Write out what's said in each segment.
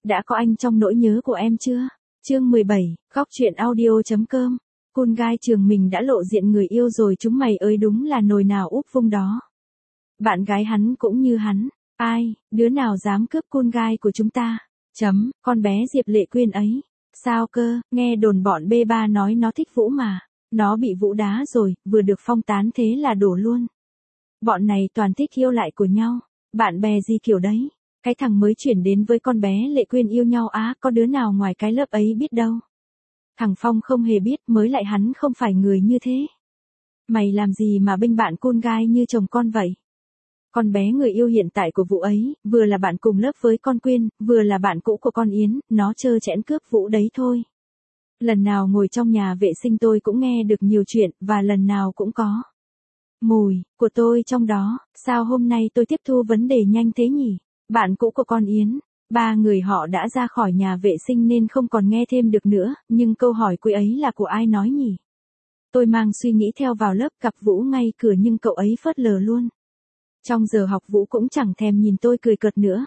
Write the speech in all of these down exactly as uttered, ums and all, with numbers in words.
đã có anh trong nỗi nhớ của em chưa? Chương mười bảy, góc truyện audio.com. Cool guy trường mình đã lộ diện người yêu rồi chúng mày ơi, đúng là nồi nào úp vung đó. Bạn gái hắn cũng như hắn. Ai, đứa nào dám cướp cool guy của chúng ta? Chấm, con bé Diệp Lệ Quyên ấy. Sao cơ, nghe đồn bọn bê ba nói nó thích Vũ mà. Nó bị Vũ đá rồi, vừa được phong tán thế là đổ luôn. Bọn này toàn thích yêu lại của nhau. Bạn bè gì kiểu đấy. Cái thằng mới chuyển đến với con bé Lệ Quyên yêu nhau á, có đứa nào ngoài cái lớp ấy biết đâu. Thằng Phong không hề biết, mới lại hắn không phải người như thế. Mày làm gì mà bênh bạn cool guy như chồng con vậy? Con bé người yêu hiện tại của Vũ ấy, vừa là bạn cùng lớp với con Quyên, vừa là bạn cũ của con Yến, nó trơ trẽn cướp Vũ đấy thôi. Lần nào ngồi trong nhà vệ sinh tôi cũng nghe được nhiều chuyện, và lần nào cũng có mùi của tôi trong đó. Sao hôm nay tôi tiếp thu vấn đề nhanh thế nhỉ? Bạn cũ của con Yến, ba người họ đã ra khỏi nhà vệ sinh nên không còn nghe thêm được nữa, nhưng câu hỏi cuối ấy là của ai nói nhỉ? Tôi mang suy nghĩ theo vào lớp, gặp Vũ ngay cửa nhưng cậu ấy phớt lờ luôn. Trong giờ học Vũ cũng chẳng thèm nhìn tôi cười cợt nữa.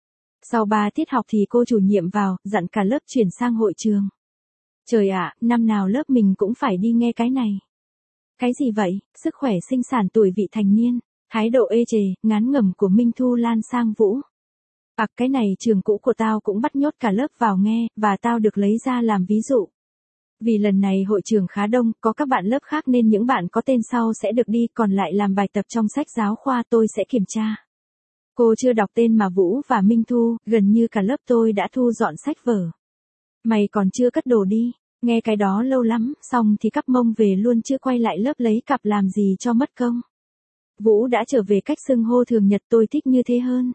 Sau ba tiết học thì cô chủ nhiệm vào, dặn cả lớp chuyển sang hội trường. Trời ạ, năm nào lớp mình cũng phải đi nghe cái này. Cái gì vậy? Sức khỏe sinh sản tuổi vị thành niên. Thái độ ê chề, ngán ngẩm của Minh Thu lan sang Vũ. À, cái này trường cũ của tao cũng bắt nhốt cả lớp vào nghe, và tao được lấy ra làm ví dụ. Vì lần này hội trường khá đông, có các bạn lớp khác nên những bạn có tên sau sẽ được đi, còn lại làm bài tập trong sách giáo khoa tôi sẽ kiểm tra. Cô chưa đọc tên mà Vũ và Minh Thu, gần như cả lớp tôi đã thu dọn sách vở. Mày còn chưa cất đồ đi, nghe cái đó lâu lắm, xong thì cắp mông về luôn chưa quay lại lớp lấy cặp làm gì cho mất công. Vũ đã trở về cách xưng hô thường nhật, tôi thích như thế hơn.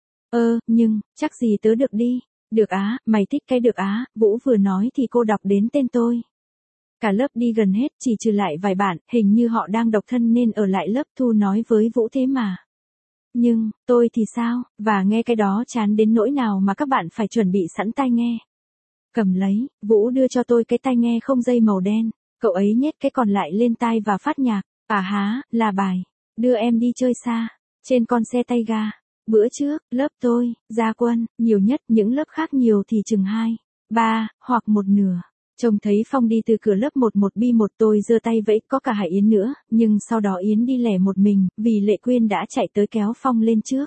Ơ, nhưng, chắc gì tớ được đi. Được á, mày thích cái được á, Vũ vừa nói thì cô đọc đến tên tôi. Cả lớp đi gần hết, chỉ trừ lại vài bạn, hình như họ đang độc thân nên ở lại lớp. Thu nói với Vũ thế mà. Nhưng, tôi thì sao, và nghe cái đó chán đến nỗi nào mà các bạn phải chuẩn bị sẵn tai nghe. Cầm lấy, Vũ đưa cho tôi cái tai nghe không dây màu đen, cậu ấy nhét cái còn lại lên tai và phát nhạc. À há, là bài Đưa Em Đi Chơi Xa, trên con xe tay ga. Bữa trước, lớp tôi, ra quân, nhiều nhất, những lớp khác nhiều thì chừng hai, ba, hoặc một nửa. Trông thấy Phong đi từ cửa lớp một một bi một tôi giơ tay vẫy, có cả Hải Yến nữa, nhưng sau đó Yến đi lẻ một mình, vì Lệ Quyên đã chạy tới kéo Phong lên trước.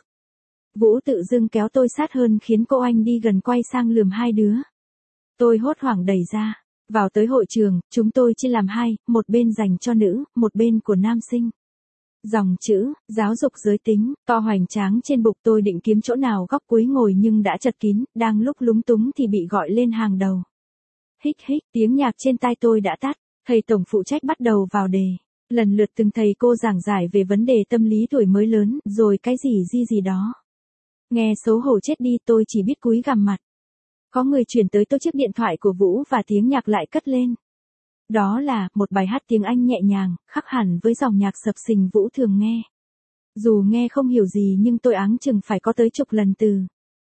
Vũ tự dưng kéo tôi sát hơn khiến cô anh đi gần quay sang lườm hai đứa. Tôi hốt hoảng đẩy ra. Vào tới hội trường, chúng tôi chia làm hai, một bên dành cho nữ, một bên của nam sinh. Dòng chữ, giáo dục giới tính, to hoành tráng trên bục. Tôi định kiếm chỗ nào góc cuối ngồi nhưng đã chật kín, đang lúc lúng túng thì bị gọi lên hàng đầu. Hích hích, tiếng nhạc trên tai tôi đã tắt, thầy tổng phụ trách bắt đầu vào đề. Lần lượt từng thầy cô giảng giải về vấn đề tâm lý tuổi mới lớn, rồi cái gì gì gì đó. Nghe xấu hổ chết đi, tôi chỉ biết cúi gằm mặt. Có người chuyển tới tôi chiếc điện thoại của Vũ và tiếng nhạc lại cất lên. Đó là một bài hát tiếng Anh nhẹ nhàng, khác hẳn với dòng nhạc sập sình Vũ thường nghe. Dù nghe không hiểu gì nhưng tôi áng chừng phải có tới chục lần từ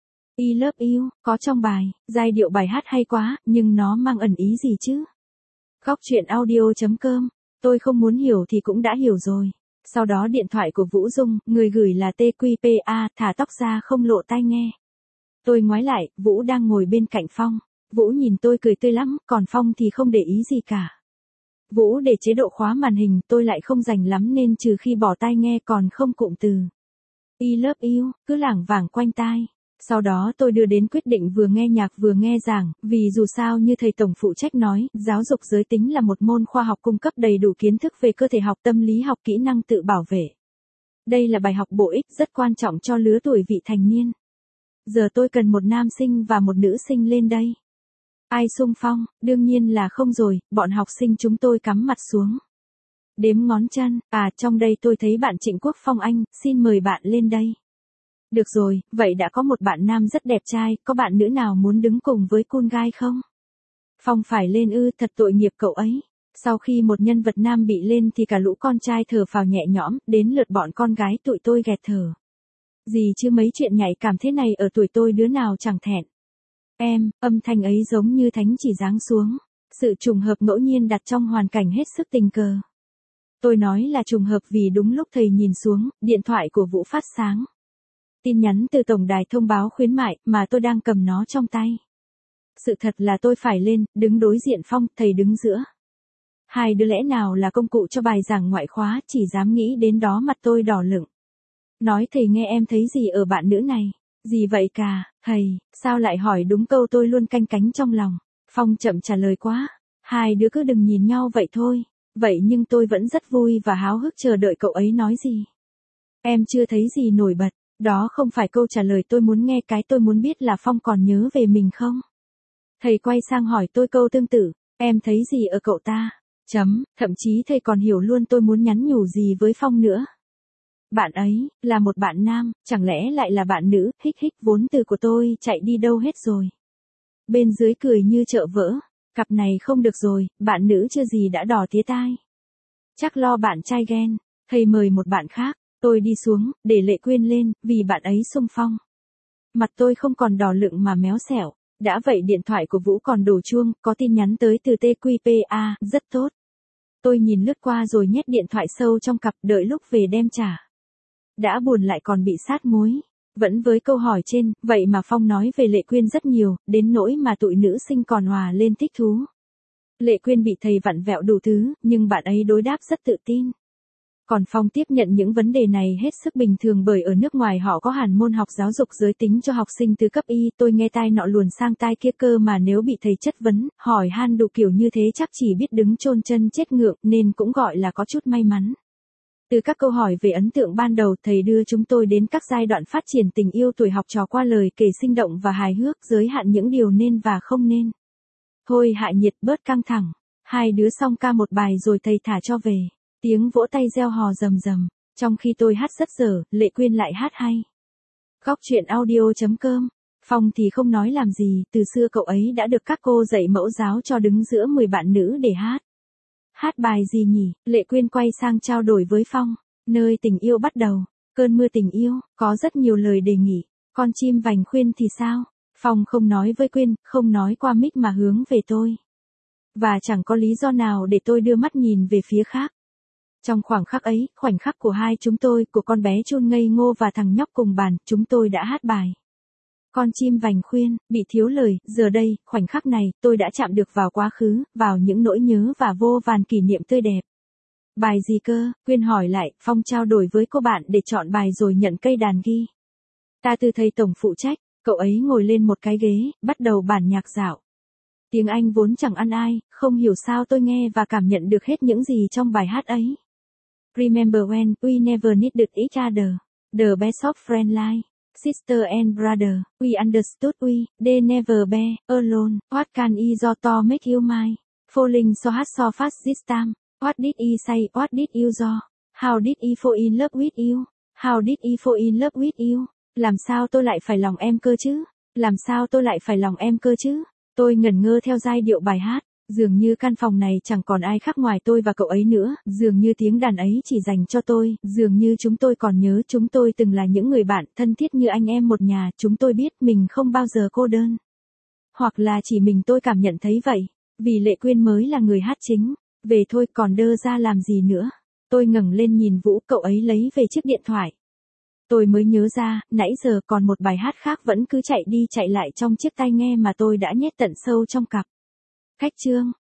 I love you có trong bài. Giai điệu bài hát hay quá, nhưng nó mang ẩn ý gì chứ? Góc truyện audio.com. Tôi không muốn hiểu thì cũng đã hiểu rồi. Sau đó điện thoại của Vũ rung, người gửi là tê quy pê a, thả tóc ra không lộ tai nghe. Tôi ngoái lại, Vũ đang ngồi bên cạnh Phong. Vũ nhìn tôi cười tươi lắm, còn Phong thì không để ý gì cả. Vũ để chế độ khóa màn hình, tôi lại không rành lắm nên trừ khi bỏ tai nghe còn không cụm từ I love you, cứ lảng vảng quanh tai. Sau đó tôi đưa đến quyết định vừa nghe nhạc vừa nghe giảng, vì dù sao như thầy tổng phụ trách nói, giáo dục giới tính là một môn khoa học cung cấp đầy đủ kiến thức về cơ thể học, tâm lý học, kỹ năng tự bảo vệ. Đây là bài học bổ ích rất quan trọng cho lứa tuổi vị thành niên. Giờ tôi cần một nam sinh và một nữ sinh lên đây. Ai xung phong? Đương nhiên là không rồi, bọn học sinh chúng tôi cắm mặt xuống. Đếm ngón chân, à trong đây tôi thấy bạn Trịnh Quốc Phong anh, xin mời bạn lên đây. Được rồi, vậy đã có một bạn nam rất đẹp trai, có bạn nữ nào muốn đứng cùng với cool guy không? Phong phải lên ư, thật tội nghiệp cậu ấy. Sau khi một nhân vật nam bị lên thì cả lũ con trai thở phào nhẹ nhõm, đến lượt bọn con gái tụi tôi ghẹt thở. Gì chứ mấy chuyện nhạy cảm thế này ở tuổi tôi đứa nào chẳng thẹn. Em, âm thanh ấy giống như thánh chỉ giáng xuống. Sự trùng hợp ngẫu nhiên đặt trong hoàn cảnh hết sức tình cờ. Tôi nói là trùng hợp vì đúng lúc thầy nhìn xuống, điện thoại của Vũ phát sáng. Tin nhắn từ tổng đài thông báo khuyến mại mà tôi đang cầm nó trong tay. Sự thật là tôi phải lên, đứng đối diện Phong, thầy đứng giữa. Hai đứa lẽ nào là công cụ cho bài giảng ngoại khóa, chỉ dám nghĩ đến đó mặt tôi đỏ lựng. Nói thầy nghe em thấy gì ở bạn nữ này? Gì vậy cả, thầy, sao lại hỏi đúng câu tôi luôn canh cánh trong lòng. Phong chậm trả lời quá. Hai đứa cứ đừng nhìn nhau vậy thôi. Vậy nhưng tôi vẫn rất vui và háo hức chờ đợi cậu ấy nói gì. Em chưa thấy gì nổi bật. Đó không phải câu trả lời tôi muốn nghe, cái tôi muốn biết là Phong còn nhớ về mình không? Thầy quay sang hỏi tôi câu tương tự. Em thấy gì ở cậu ta? Chấm, thậm chí thầy còn hiểu luôn tôi muốn nhắn nhủ gì với Phong nữa. Bạn ấy, là một bạn nam, chẳng lẽ lại là bạn nữ, hích hích, vốn từ của tôi chạy đi đâu hết rồi. Bên dưới cười như chợ vỡ, cặp này không được rồi, bạn nữ chưa gì đã đỏ tía tai. Chắc lo bạn trai ghen, thầy mời một bạn khác, tôi đi xuống, để Lệ Quyên lên, vì bạn ấy xung phong. Mặt tôi không còn đỏ lựng mà méo xẻo, đã vậy điện thoại của Vũ còn đổ chuông, có tin nhắn tới từ tê quy pê a, rất tốt. Tôi nhìn lướt qua rồi nhét điện thoại sâu trong cặp, đợi lúc về đem trả. Đã buồn lại còn bị sát muối. Vẫn với câu hỏi trên, vậy mà Phong nói về Lệ Quyên rất nhiều, đến nỗi mà tụi nữ sinh còn hòa lên thích thú. Lệ Quyên bị thầy vặn vẹo đủ thứ, nhưng bạn ấy đối đáp rất tự tin. Còn Phong tiếp nhận những vấn đề này hết sức bình thường, bởi ở nước ngoài họ có hẳn môn học giáo dục giới tính cho học sinh từ cấp Y. Tôi nghe tai nọ luồn sang tai kia cơ mà, nếu bị thầy chất vấn, hỏi han đủ kiểu như thế chắc chỉ biết đứng chôn chân chết ngượng, nên cũng gọi là có chút may mắn. Từ các câu hỏi về ấn tượng ban đầu, thầy đưa chúng tôi đến các giai đoạn phát triển tình yêu tuổi học trò qua lời kể sinh động và hài hước, giới hạn những điều nên và không nên. Thôi hạ nhiệt, bớt căng thẳng. Hai đứa xong ca một bài rồi thầy thả cho về. Tiếng vỗ tay reo hò rầm rầm. Trong khi tôi hát rất dở, Lệ Quyên lại hát hay. Góc truyện audio chấm com. Phong thì không nói làm gì, từ xưa cậu ấy đã được các cô dạy mẫu giáo cho đứng giữa mười bạn nữ để hát. Hát bài gì nhỉ? Lệ Quyên quay sang trao đổi với Phong. Nơi tình yêu bắt đầu. Cơn mưa tình yêu, có rất nhiều lời đề nghị. Con chim vành khuyên thì sao? Phong không nói với Quyên, không nói qua mic mà hướng về tôi. Và chẳng có lý do nào để tôi đưa mắt nhìn về phía khác. Trong khoảng khắc ấy, khoảnh khắc của hai chúng tôi, của con bé chôn ngây ngô và thằng nhóc cùng bàn, chúng tôi đã hát bài. Con chim vành khuyên, bị thiếu lời, giờ đây, khoảnh khắc này, tôi đã chạm được vào quá khứ, vào những nỗi nhớ và vô vàn kỷ niệm tươi đẹp. Bài gì cơ? Quyên hỏi lại. Phong trao đổi với cô bạn để chọn bài rồi nhận cây đàn ghi. Ta từ thầy tổng phụ trách, cậu ấy ngồi lên một cái ghế, bắt đầu bản nhạc dạo. Tiếng Anh vốn chẳng ăn ai, không hiểu sao tôi nghe và cảm nhận được hết những gì trong bài hát ấy. Remember when we never needed each other, the best of friend like sister and brother, we understood we, they never be alone, what can I do to make you mine, falling so hard so fast this time, what did I say, what did you do, how did I fall in love with you, how did I fall in love with you, làm sao tôi lại phải lòng em cơ chứ, làm sao tôi lại phải lòng em cơ chứ, tôi ngẩn ngơ theo giai điệu bài hát. Dường như căn phòng này chẳng còn ai khác ngoài tôi và cậu ấy nữa, dường như tiếng đàn ấy chỉ dành cho tôi, dường như chúng tôi còn nhớ chúng tôi từng là những người bạn thân thiết như anh em một nhà, chúng tôi biết mình không bao giờ cô đơn. Hoặc là chỉ mình tôi cảm nhận thấy vậy, vì Lệ Quyên mới là người hát chính, về thôi còn đơ ra làm gì nữa. Tôi ngẩng lên nhìn Vũ, cậu ấy lấy về chiếc điện thoại. Tôi mới nhớ ra, nãy giờ còn một bài hát khác vẫn cứ chạy đi chạy lại trong chiếc tai nghe mà tôi đã nhét tận sâu trong cặp. Khách trương,